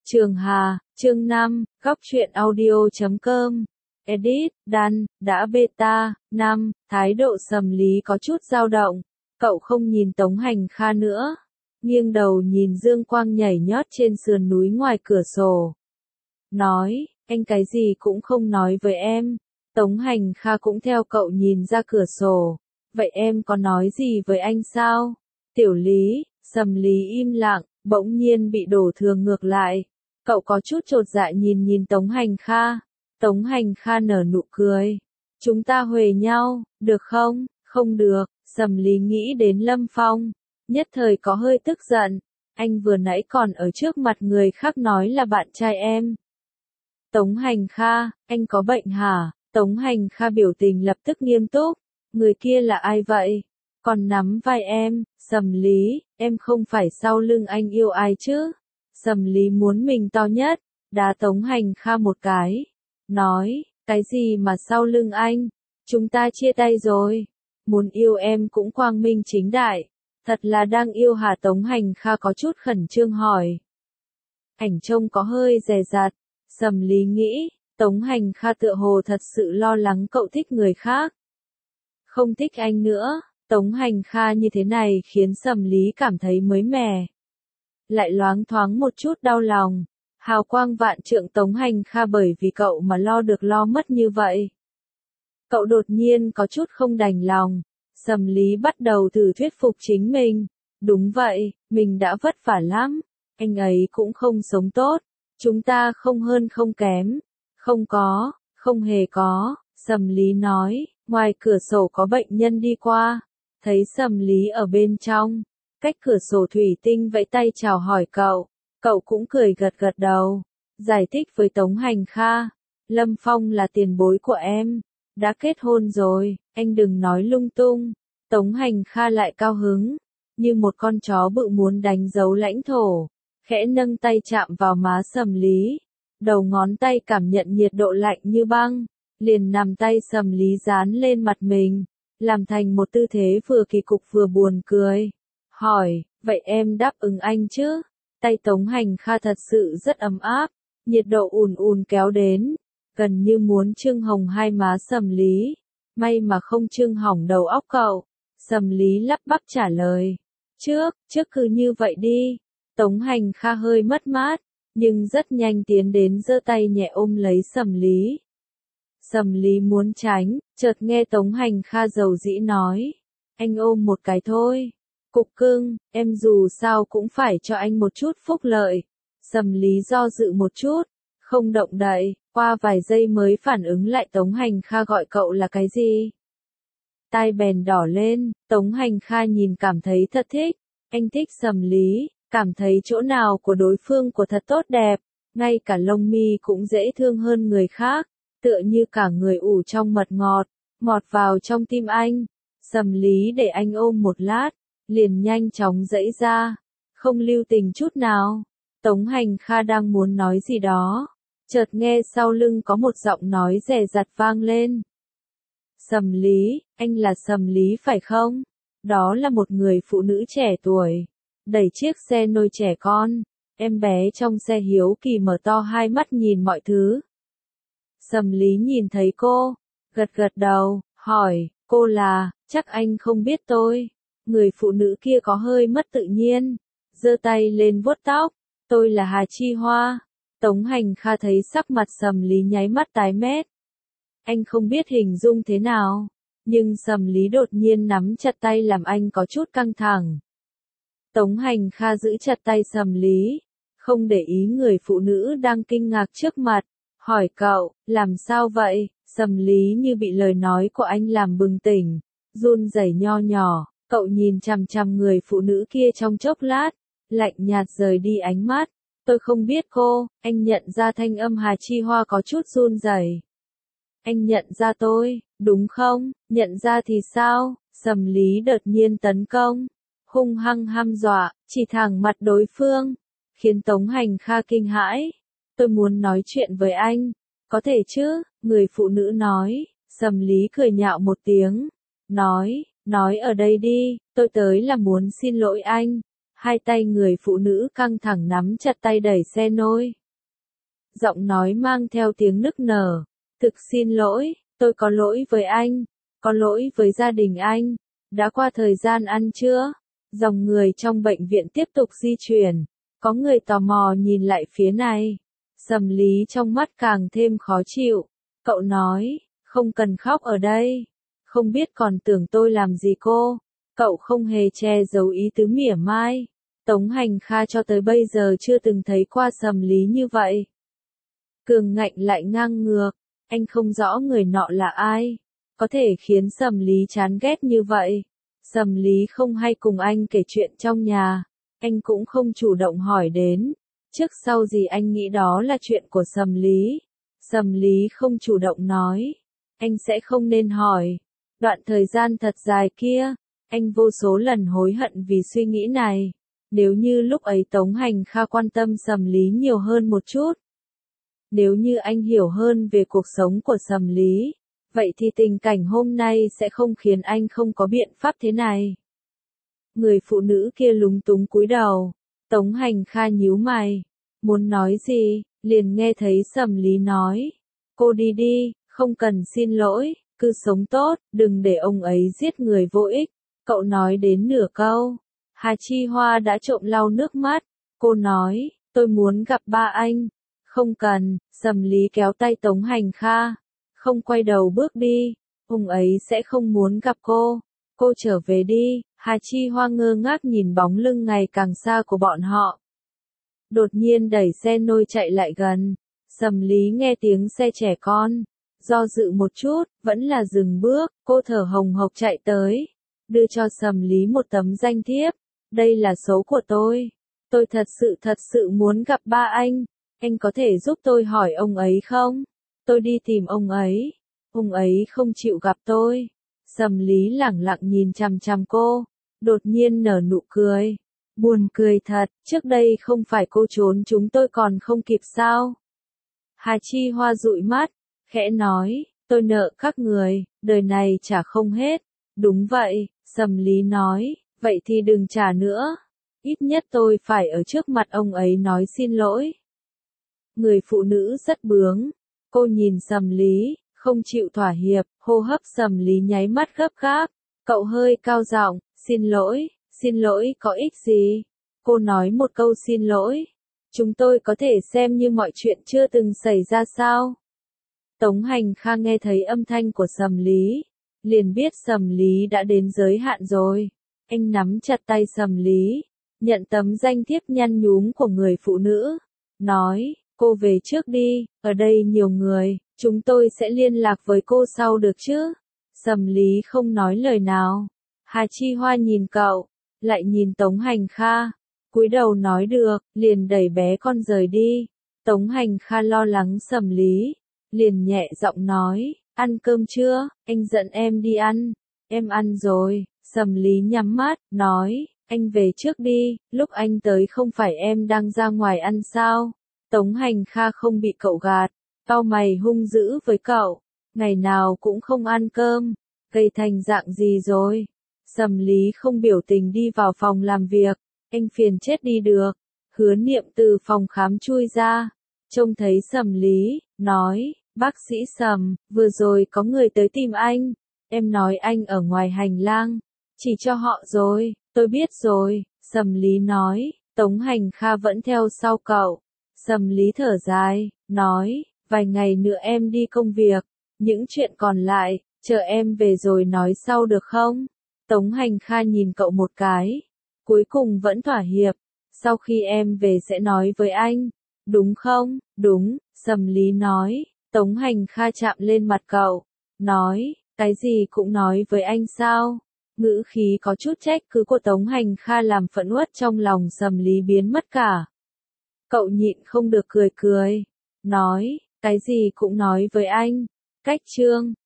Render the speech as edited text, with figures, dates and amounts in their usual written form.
Trường Hà, chương 5, góc truyện audio.com. Edit, đăng, đã beta, 5, thái độ Sầm Lý có chút dao động. Cậu không nhìn Tống Hành Kha nữa. Nghiêng đầu nhìn dương quang nhảy nhót trên sườn núi ngoài cửa sổ. Nói, anh cái gì cũng không nói với em. Tống Hành Kha cũng theo cậu nhìn ra cửa sổ. Vậy em có nói gì với anh sao? Tiểu Lý, Sầm Lý im lặng, bỗng nhiên bị đổ thừa ngược lại. Cậu có chút chột dạ nhìn Tống Hành Kha. Tống Hành Kha nở nụ cười. Chúng ta huề nhau, được không? Không được. Sầm Lý nghĩ đến Lâm Phong. Nhất thời có hơi tức giận. Anh vừa nãy còn ở trước mặt người khác nói là bạn trai em. Tống Hành Kha, anh có bệnh hả? Tống Hành Kha biểu tình lập tức nghiêm túc. Người kia là ai vậy? Còn nắm vai em. Sầm Lý, em không phải sau lưng anh yêu ai chứ? Sầm Lý muốn mình to nhất, đá Tống Hành Kha một cái. Nói, cái gì mà sau lưng anh? Chúng ta chia tay rồi. Muốn yêu em cũng quang minh chính đại. Thật là đang yêu hả? Tống Hành Kha có chút khẩn trương hỏi. Ảnh trông có hơi dè dặt. Sầm Lý nghĩ, Tống Hành Kha tựa hồ thật sự lo lắng cậu thích người khác. Không thích anh nữa. Tống Hành Kha như thế này khiến Sầm Lý cảm thấy mới mẻ. Lại loáng thoáng một chút đau lòng. Hào quang vạn trượng Tống Hành Kha bởi vì cậu mà lo được lo mất như vậy. Cậu đột nhiên có chút không đành lòng. Sầm Lý bắt đầu thử thuyết phục chính mình. Đúng vậy, mình đã vất vả lắm. Anh ấy cũng không sống tốt. Chúng ta không hơn không kém. Không có, không hề có. Sầm Lý nói, ngoài cửa sổ có bệnh nhân đi qua. Thấy Sầm Lý ở bên trong. Cách cửa sổ thủy tinh vẫy tay chào hỏi cậu. Cậu cũng cười gật gật đầu. Giải thích với Tống Hành Kha. Lâm Phong là tiền bối của em. Đã kết hôn rồi, anh đừng nói lung tung. Tống Hành Kha lại cao hứng. Như một con chó bự muốn đánh dấu lãnh thổ. Khẽ nâng tay chạm vào má Sầm Lý. Đầu ngón tay cảm nhận nhiệt độ lạnh như băng. Liền nằm tay Sầm Lý dán lên mặt mình. Làm thành một tư thế vừa kỳ cục vừa buồn cười. Hỏi, vậy em đáp ứng anh chứ? Tay Tống Hành Kha thật sự rất ấm áp. Nhiệt độ ùn ùn kéo đến. Gần như muốn trưng hồng hai má Sầm Lý. May mà không trưng hỏng đầu óc cậu. Sầm Lý lắp bắp trả lời. Trước cứ như vậy đi. Tống Hành Kha hơi mất mát. Nhưng rất nhanh tiến đến giơ tay nhẹ ôm lấy Sầm Lý. Sầm Lý muốn tránh, chợt nghe Tống Hành Kha dầu dĩ nói. Anh ôm một cái thôi. Cục cưng, em dù sao cũng phải cho anh một chút phúc lợi. Sầm Lý do dự một chút, không động đậy, qua vài giây mới phản ứng lại Tống Hành Kha gọi cậu là cái gì. Tai bèn đỏ lên, Tống Hành Kha nhìn cảm thấy thật thích. Anh thích Sầm Lý, cảm thấy chỗ nào của đối phương của thật tốt đẹp, ngay cả lông mi cũng dễ thương hơn người khác, tựa như cả người ủ trong mật ngọt, ngọt vào trong tim anh. Sầm Lý để anh ôm một lát. Liền nhanh chóng giãy ra, không lưu tình chút nào. Tống Hành Kha đang muốn nói gì đó, chợt nghe sau lưng có một giọng nói dè dặt vang lên. Sầm Lý, anh là Sầm Lý phải không? Đó là một người phụ nữ trẻ tuổi, đẩy chiếc xe nôi trẻ con. Em bé trong xe hiếu kỳ mở to hai mắt nhìn mọi thứ. Sầm Lý nhìn thấy cô, gật gật đầu, hỏi, cô là, chắc anh không biết tôi. Người phụ nữ kia có hơi mất tự nhiên, giơ tay lên vuốt tóc. Tôi là Hà Chi Hoa. Tống Hành Kha thấy sắc mặt Sầm Lý nháy mắt tái mét. Anh không biết hình dung thế nào, nhưng Sầm Lý đột nhiên nắm chặt tay làm anh có chút căng thẳng. Tống Hành Kha giữ chặt tay Sầm Lý, không để ý người phụ nữ đang kinh ngạc trước mặt, hỏi cậu, làm sao vậy? Sầm Lý như bị lời nói của anh làm bừng tỉnh, run rẩy nho nhỏ. Cậu nhìn chằm chằm người phụ nữ kia trong chốc lát, lạnh nhạt rời đi ánh mắt. Tôi không biết cô. Anh nhận ra thanh âm Hà Chi Hoa có chút run rẩy. Anh nhận ra tôi, đúng không? Nhận ra thì sao? Sầm Lý đột nhiên tấn công, hung hăng hăm dọa, chỉ thẳng mặt đối phương, khiến Tống Hành Kha kinh hãi. Tôi muốn nói chuyện với anh, có thể chứ? Người phụ nữ nói. Sầm Lý cười nhạo một tiếng, nói ở đây đi, tôi tới là muốn xin lỗi anh. Hai tay người phụ nữ căng thẳng nắm chặt tay đẩy xe nôi. Giọng nói mang theo tiếng nức nở. Thực xin lỗi, tôi có lỗi với anh, có lỗi với gia đình anh. Đã qua thời gian ăn trưa, dòng người trong bệnh viện tiếp tục di chuyển. Có người tò mò nhìn lại phía này. Sầm Lý trong mắt càng thêm khó chịu. Cậu nói, không cần khóc ở đây. Không biết còn tưởng tôi làm gì cô. Cậu không hề che giấu ý tứ mỉa mai. Tống Hành Kha cho tới bây giờ chưa từng thấy qua Sầm Lý như vậy. Cường ngạnh lại ngang ngược. Anh không rõ người nọ là ai. Có thể khiến Sầm Lý chán ghét như vậy. Sầm Lý không hay cùng anh kể chuyện trong nhà. Anh cũng không chủ động hỏi đến. Trước sau gì anh nghĩ đó là chuyện của Sầm Lý. Sầm Lý không chủ động nói. Anh sẽ không nên hỏi. Đoạn thời gian thật dài kia, anh vô số lần hối hận vì suy nghĩ này. Nếu như lúc ấy Tống Hành Kha quan tâm Sầm Lý nhiều hơn một chút. Nếu như anh hiểu hơn về cuộc sống của Sầm Lý, vậy thì tình cảnh hôm nay sẽ không khiến anh không có biện pháp thế này. Người phụ nữ kia lúng túng cúi đầu. Tống Hành Kha nhíu mày. Muốn nói gì, liền nghe thấy Sầm Lý nói. Cô đi đi, không cần xin lỗi, cứ sống tốt, đừng để ông ấy giết người vô ích. Cậu nói đến nửa câu. Hà Chi Hoa đã trộm lau nước mắt. Cô nói, tôi muốn gặp ba anh. Không cần, Sầm Lý kéo tay Tống Hành Kha. Không quay đầu bước đi. Ông ấy sẽ không muốn gặp cô. Cô trở về đi. Hà Chi Hoa ngơ ngác nhìn bóng lưng ngày càng xa của bọn họ. Đột nhiên đẩy xe nôi chạy lại gần. Sầm Lý nghe tiếng xe trẻ con. Do dự một chút, vẫn là dừng bước. Cô thở hồng hộc chạy tới. Đưa cho Sầm Lý một tấm danh thiếp. Đây là số của tôi. Tôi thật sự muốn gặp ba anh. Anh có thể giúp tôi hỏi ông ấy không? Tôi đi tìm ông ấy. Ông ấy không chịu gặp tôi. Sầm Lý lẳng lặng nhìn chằm chằm cô. Đột nhiên nở nụ cười. Buồn cười thật, trước đây không phải cô trốn chúng tôi còn không kịp sao? Hà Chi Hoa dụi mắt, khẽ nói, tôi nợ các người, đời này trả không hết. Đúng vậy, Sầm Lý nói, vậy thì đừng trả nữa. Ít nhất tôi phải ở trước mặt ông ấy nói xin lỗi. Người phụ nữ rất bướng. Cô nhìn Sầm Lý, không chịu thỏa hiệp, hô hấp Sầm Lý nháy mắt gấp gáp. Cậu hơi cao giọng, xin lỗi có ích gì? Cô nói một câu xin lỗi. Chúng tôi có thể xem như mọi chuyện chưa từng xảy ra sao? Tống Hành Kha nghe thấy âm thanh của Sầm Lý. Liền biết Sầm Lý đã đến giới hạn rồi. Anh nắm chặt tay Sầm Lý. Nhận tấm danh thiếp nhăn nhúm của người phụ nữ. Nói, cô về trước đi, ở đây nhiều người, chúng tôi sẽ liên lạc với cô sau được chứ? Sầm Lý không nói lời nào. Hà Chi Hoa nhìn cậu, lại nhìn Tống Hành Kha. Cúi đầu nói được, liền đẩy bé con rời đi. Tống Hành Kha lo lắng Sầm Lý. Liền nhẹ giọng nói, ăn cơm chưa, anh dẫn em đi ăn. Em ăn rồi. Sầm Lý nhắm mắt, nói, anh về trước đi, lúc anh tới không phải em đang ra ngoài ăn sao? Tống Hành Kha không bị cậu gạt, cau mày hung dữ với cậu, ngày nào cũng không ăn cơm, gây thành dạng gì rồi? Sầm Lý không biểu tình đi vào phòng làm việc, anh phiền chết đi được. Hứa Niệm từ phòng khám chui ra, trông thấy Sầm Lý, nói, bác sĩ Sầm, vừa rồi có người tới tìm anh, em nói anh ở ngoài hành lang, chỉ cho họ rồi, tôi biết rồi, Sầm Lý nói. Tống Hành Kha vẫn theo sau cậu. Sầm Lý thở dài, nói, vài ngày nữa em đi công việc, những chuyện còn lại, chờ em về rồi nói sau được không? Tống Hành Kha nhìn cậu một cái, cuối cùng vẫn thỏa hiệp, sau khi em về sẽ nói với anh, đúng không? Đúng, Sầm Lý nói. Tống Hành Kha chạm lên mặt cậu, nói, cái gì cũng nói với anh sao? Ngữ khí có chút trách cứ của Tống Hành Kha làm phẫn uất trong lòng Sầm Lý biến mất cả. Cậu nhịn không được cười cười, nói, cái gì cũng nói với anh. Cách chương